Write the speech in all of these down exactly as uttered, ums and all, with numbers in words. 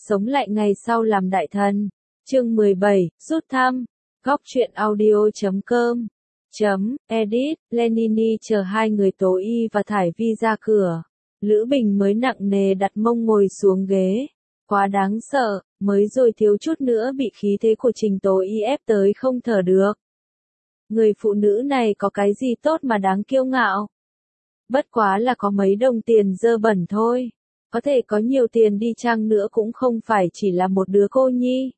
sống lại ngày sau làm đại thần. Chương mười bảy, rút thăm. Góc truyện audio chấm com chấm edit, Lenini chờ hai người Tố Y và Thải Vi ra cửa. Lữ Bình mới nặng nề đặt mông ngồi xuống ghế. Quá đáng sợ, mới rồi thiếu chút nữa bị khí thế của Trình Tố Y ép tới không thở được. Người phụ nữ này có cái gì tốt mà đáng kiêu ngạo? Bất quá là có mấy đồng tiền dơ bẩn thôi. Có thể có nhiều tiền đi chăng nữa cũng không phải chỉ là một đứa cô nhi.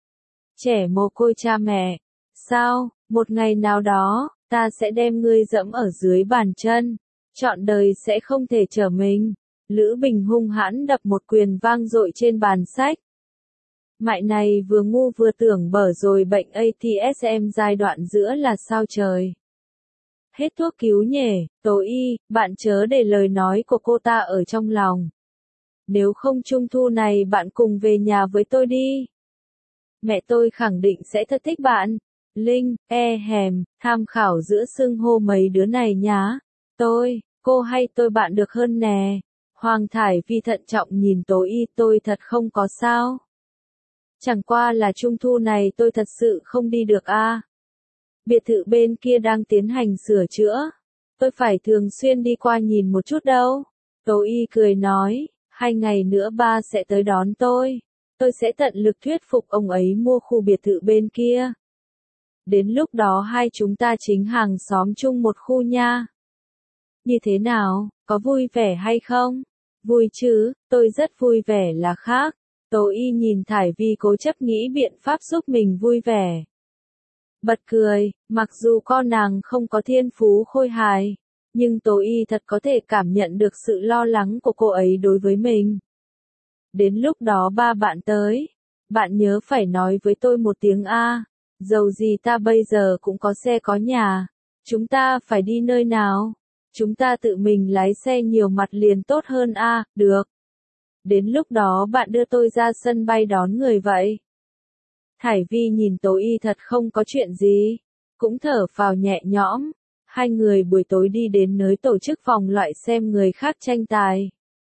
Trẻ mồ côi cha mẹ. Sao, một ngày nào đó, ta sẽ đem ngươi dẫm ở dưới bàn chân. Trọn đời sẽ không thể trở mình. Lữ Bình hung hãn đập một quyền vang dội trên bàn sách. Mại này vừa ngu vừa tưởng bở rồi, bệnh a tê ét em giai đoạn giữa là sao trời. Hết thuốc cứu nhể, Tố Y, bạn chớ để lời nói của cô ta ở trong lòng. Nếu không trung thu này bạn cùng về nhà với tôi đi. Mẹ tôi khẳng định sẽ thật thích bạn. Linh, e hèm, tham khảo giữa xưng hô mấy đứa này nhá. Tôi, cô hay tôi bạn được hơn nè. Hoàng Thải Vi thận trọng nhìn Tố Y, tôi thật không có sao. Chẳng qua là trung thu này tôi thật sự không đi được a. À. Biệt thự bên kia đang tiến hành sửa chữa. Tôi phải thường xuyên đi qua nhìn một chút đâu. Tố Y cười nói, hai ngày nữa ba sẽ tới đón tôi. Tôi sẽ tận lực thuyết phục ông ấy mua khu biệt thự bên kia. Đến lúc đó hai chúng ta chính hàng xóm chung một khu nha. Như thế nào, có vui vẻ hay không? Vui chứ, tôi rất vui vẻ là khác. Tố Y nhìn Thải Vi cố chấp nghĩ biện pháp giúp mình vui vẻ. Bật cười, mặc dù con nàng không có thiên phú khôi hài, nhưng Tố Y thật có thể cảm nhận được sự lo lắng của cô ấy đối với mình. Đến lúc đó ba bạn tới, bạn nhớ phải nói với tôi một tiếng A, dầu gì ta bây giờ cũng có xe có nhà, chúng ta phải đi nơi nào? Chúng ta tự mình lái xe nhiều mặt liền tốt hơn A, được. Đến lúc đó bạn đưa tôi ra sân bay đón người vậy. Thải Vi nhìn Tố Y thật không có chuyện gì, cũng thở phào nhẹ nhõm. Hai người buổi tối đi đến nơi tổ chức vòng loại xem người khác tranh tài.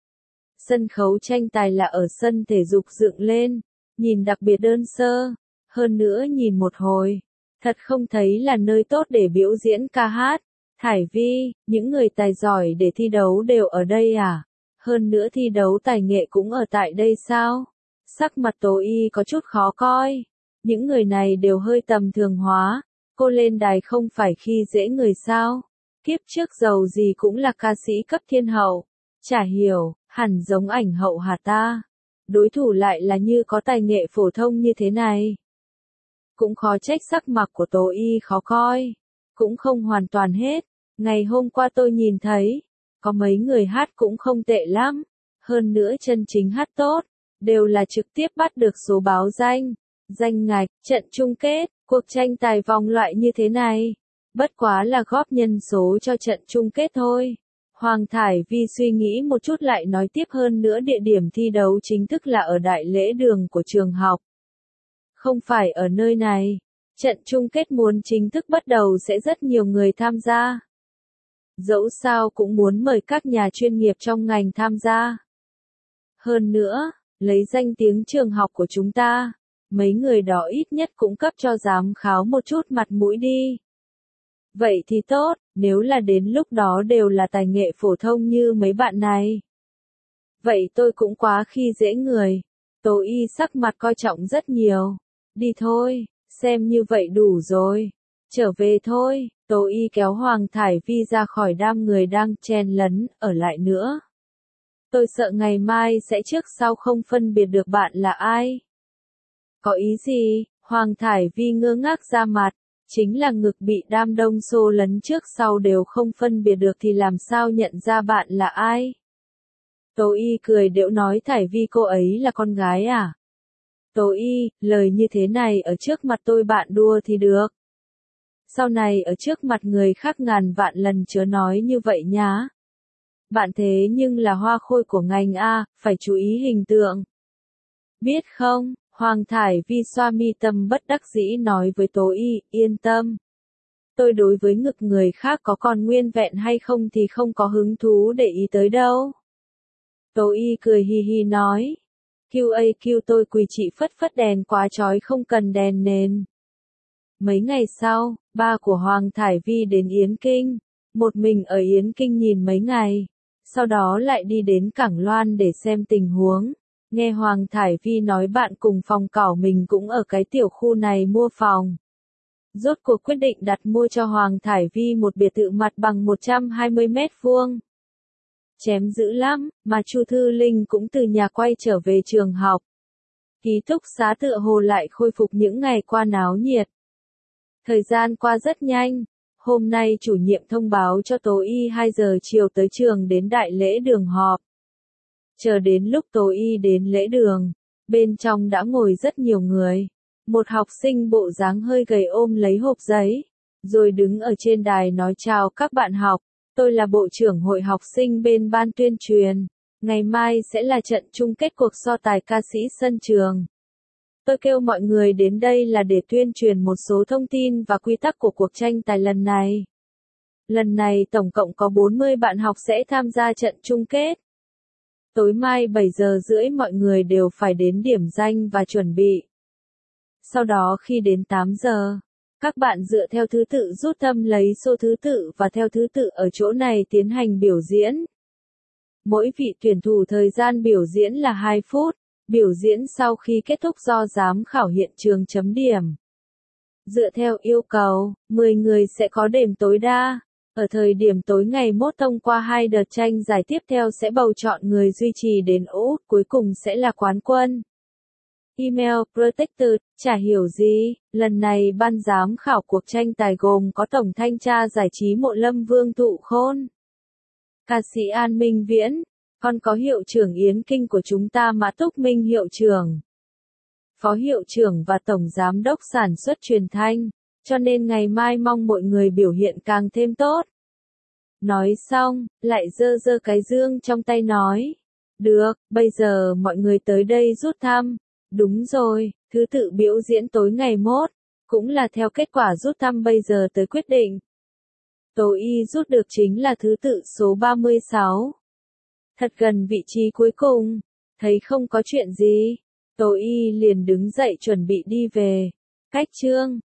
Sân khấu tranh tài là ở sân thể dục dựng lên, nhìn đặc biệt đơn sơ, hơn nữa nhìn một hồi, thật không thấy là nơi tốt để biểu diễn ca hát. Thải Vi, những người tài giỏi để thi đấu đều ở đây à? Hơn nữa thi đấu tài nghệ cũng ở tại đây sao? Sắc mặt Tố Y có chút khó coi. Những người này đều hơi tầm thường hóa. Cô lên đài không phải khi dễ người sao? Kiếp trước giàu gì cũng là ca sĩ cấp thiên hậu. Chả hiểu, hẳn giống ảnh hậu hả ta? Đối thủ lại là như có tài nghệ phổ thông như thế này. Cũng khó trách sắc mặt của Tố Y khó coi. Cũng không hoàn toàn hết. Ngày hôm qua tôi nhìn thấy, có mấy người hát cũng không tệ lắm. Hơn nữa chân chính hát tốt, đều là trực tiếp bắt được số báo danh, danh ngạch, trận chung kết, cuộc tranh tài vòng loại như thế này. Bất quá là góp nhân số cho trận chung kết thôi. Hoàng Thải Vi suy nghĩ một chút lại nói tiếp, hơn nữa địa điểm thi đấu chính thức là ở đại lễ đường của trường học. Không phải ở nơi này. Trận chung kết muốn chính thức bắt đầu sẽ rất nhiều người tham gia. Dẫu sao cũng muốn mời các nhà chuyên nghiệp trong ngành tham gia. Hơn nữa, lấy danh tiếng trường học của chúng ta, mấy người đó ít nhất cũng cấp cho giám khảo một chút mặt mũi đi. Vậy thì tốt, nếu là đến lúc đó đều là tài nghệ phổ thông như mấy bạn này. Vậy tôi cũng quá khi dễ người. Tố Y sắc mặt coi trọng rất nhiều. Đi thôi, xem như vậy đủ rồi. Trở về thôi. Tố Y kéo Hoàng Thải Vi ra khỏi đám người đang chen lấn, ở lại nữa. Tôi sợ ngày mai sẽ trước sau không phân biệt được bạn là ai. Có ý gì? Hoàng Thải Vi ngơ ngác ra mặt. Chính là ngực bị đám đông xô lấn trước sau đều không phân biệt được thì làm sao nhận ra bạn là ai? Tố Y cười đễu nói, Thải Vi cô ấy là con gái à? Tố Y, lời như thế này ở trước mặt tôi bạn đua thì được. Sau này ở trước mặt người khác ngàn vạn lần chớ nói như vậy nhá. Bạn thế nhưng là hoa khôi của ngành A, phải chú ý hình tượng. Biết không? Hoàng Thải Vi xoa mi tâm bất đắc dĩ nói với Tố Y, yên tâm. Tôi đối với ngực người khác có còn nguyên vẹn hay không thì không có hứng thú để ý tới đâu. Tố Y cười hi hi nói. Quy a quy tôi quỳ chị phất phất đèn quá chói không cần đèn nền. Mấy ngày sau, ba của Hoàng Thải Vi đến Yến Kinh. Một mình ở Yến Kinh nhìn mấy ngày. Sau đó lại đi đến Cảng Loan để xem tình huống. Nghe Hoàng Thải Vi nói bạn cùng phòng cảo mình cũng ở cái tiểu khu này mua phòng. Rốt cuộc quyết định đặt mua cho Hoàng Thải Vi một biệt thự mặt bằng một trăm hai mươi mét vuông. Chém dữ lắm, mà Chu Thư Linh cũng từ nhà quay trở về trường học. Ký túc xá tựa hồ lại khôi phục những ngày qua náo nhiệt. Thời gian qua rất nhanh. Hôm nay chủ nhiệm thông báo cho Tố Y hai giờ chiều tới trường đến đại lễ đường họp. Chờ đến lúc Tố Y đến lễ đường, bên trong đã ngồi rất nhiều người. Một học sinh bộ dáng hơi gầy ôm lấy hộp giấy, rồi đứng ở trên đài nói chào các bạn học. Tôi là bộ trưởng hội học sinh bên ban tuyên truyền. Ngày mai sẽ là trận chung kết cuộc so tài ca sĩ sân trường. Tôi kêu mọi người đến đây là để tuyên truyền một số thông tin và quy tắc của cuộc tranh tài lần này. Lần này tổng cộng có bốn mươi bạn học sẽ tham gia trận chung kết. Tối mai bảy giờ rưỡi mọi người đều phải đến điểm danh và chuẩn bị. Sau đó khi đến tám giờ, các bạn dựa theo thứ tự rút thăm lấy số thứ tự và theo thứ tự ở chỗ này tiến hành biểu diễn. Mỗi vị tuyển thủ thời gian biểu diễn là hai phút. Biểu diễn sau khi kết thúc do giám khảo hiện trường chấm điểm. Dựa theo yêu cầu, mười người sẽ có điểm tối đa. Ở thời điểm tối ngày mốt thông qua hai đợt tranh giải tiếp theo sẽ bầu chọn người duy trì đến út, cuối cùng sẽ là quán quân. Email Protector, chả hiểu gì, lần này ban giám khảo cuộc tranh tài gồm có Tổng Thanh tra Giải trí Mộ Lâm Vương Thụ Khôn, ca sĩ An Minh Viễn, còn có hiệu trưởng Yến Kinh của chúng ta Mã Túc Minh hiệu trưởng, phó hiệu trưởng và tổng giám đốc sản xuất truyền thanh, cho nên ngày mai mong mọi người biểu hiện càng thêm tốt. Nói xong, lại giơ giơ cái dương trong tay nói, được, bây giờ mọi người tới đây rút thăm. Đúng rồi, thứ tự biểu diễn tối ngày mốt, cũng là theo kết quả rút thăm bây giờ tới quyết định. Tố Y rút được chính là thứ tự số ba mươi sáu. Thật gần vị trí cuối cùng, thấy không có chuyện gì, Tố Y liền đứng dậy chuẩn bị đi về. Cách chương